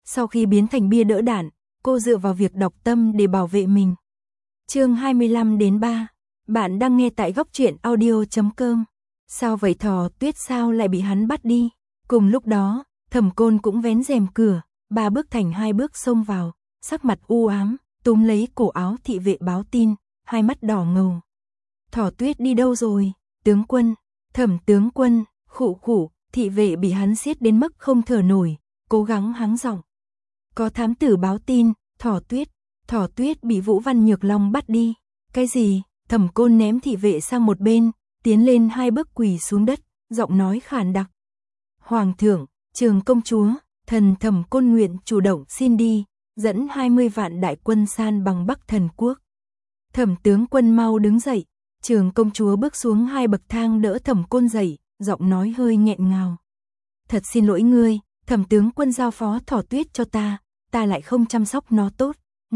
Sau khi biến thành bia đỡ đạn, cô dựa vào việc đọc tâm để bảo vệ mình. Chương 25-3. Bạn đang nghe tại góc truyện audio.com. Sao vậy Thỏ Tuyết, sao lại bị hắn bắt đi? Cùng lúc đó, Thẩm Côn cũng vén rèm cửa, 3 bước thành 2 bước xông vào, sắc mặt u ám, túm lấy cổ áo thị vệ báo tin, hai mắt đỏ ngầu. Thỏ Tuyết đi đâu rồi? Tướng quân, Thẩm tướng quân, khụ, thị vệ bị hắn siết đến mức không thở nổi, cố gắng hắng giọng. Có thám tử báo tin, Thỏ Tuyết bị Vũ Văn Nhược Long bắt đi. Cái gì? Thẩm Côn ném thị vệ sang một bên, tiến lên 2 bước quỳ xuống đất, giọng nói khàn đặc. Hoàng thượng, Trường công chúa, thần Thẩm Côn nguyện chủ động xin đi, dẫn 20 vạn đại quân san bằng Bắc Thần quốc. Thẩm tướng quân mau đứng dậy. Trường công chúa bước xuống 2 bậc thang đỡ Thẩm Côn dậy, giọng nói hơi nghẹn ngào. Thật xin lỗi ngươi, Thẩm tướng quân giao phó Thỏ Tuyết cho ta lại không chăm sóc nó tốt,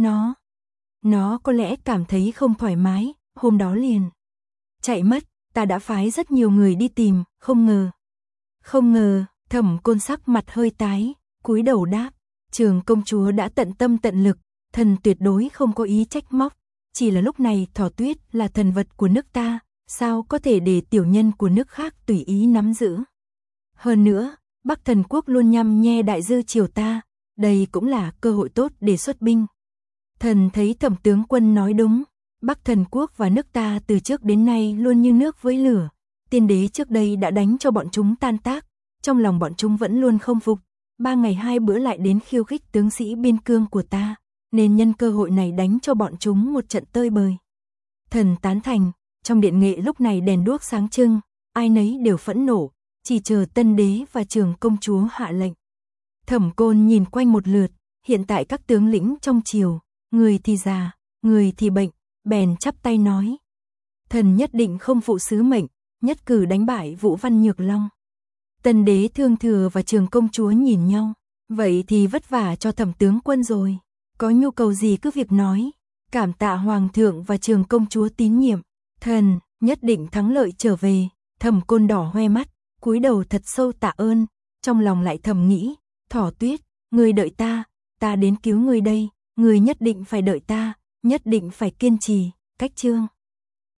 nó có lẽ cảm thấy không thoải mái, hôm đó liền chạy mất, ta đã phái rất nhiều người đi tìm, không ngờ, Thẩm Côn sắc mặt hơi tái, cúi đầu đáp, Trường công chúa đã tận tâm tận lực, thần tuyệt đối không có ý trách móc, chỉ là lúc này Thỏ Tuyết là thần vật của nước ta, sao có thể để tiểu nhân của nước khác tùy ý nắm giữ. Hơn nữa, Bắc Thần quốc luôn nhằm nhe đại dư triều ta, đây cũng là cơ hội tốt để xuất binh. Thần thấy Thẩm tướng quân nói đúng, Bắc Thần quốc và nước ta từ trước đến nay luôn như nước với lửa, tiên đế trước đây đã đánh cho bọn chúng tan tác, trong lòng bọn chúng vẫn luôn không phục, 3 ngày 2 bữa lại đến khiêu khích tướng sĩ biên cương của ta, nên nhân cơ hội này đánh cho bọn chúng một trận tơi bời. Thần tán thành, trong điện nghệ lúc này đèn đuốc sáng trưng, ai nấy đều phẫn nộ, chỉ chờ tân đế và Trường công chúa hạ lệnh. Thẩm Côn nhìn quanh một lượt, hiện tại các tướng lĩnh trong triều, người thì già, người thì bệnh, bèn chắp tay nói. Thần nhất định không phụ sứ mệnh, nhất cử đánh bại Vũ Văn Nhược Long. Tân đế Thương Thừa và Trường công chúa nhìn nhau, vậy thì vất vả cho Thẩm tướng quân rồi, có nhu cầu gì cứ việc nói, cảm tạ Hoàng thượng và Trường công chúa tín nhiệm, thần nhất định thắng lợi trở về. Thẩm Côn đỏ hoe mắt, cúi đầu thật sâu tạ ơn, trong lòng lại thầm nghĩ, Thỏ Tuyết, ngươi đợi ta đến cứu ngươi đây, ngươi nhất định phải đợi ta, nhất định phải kiên trì. Cách chương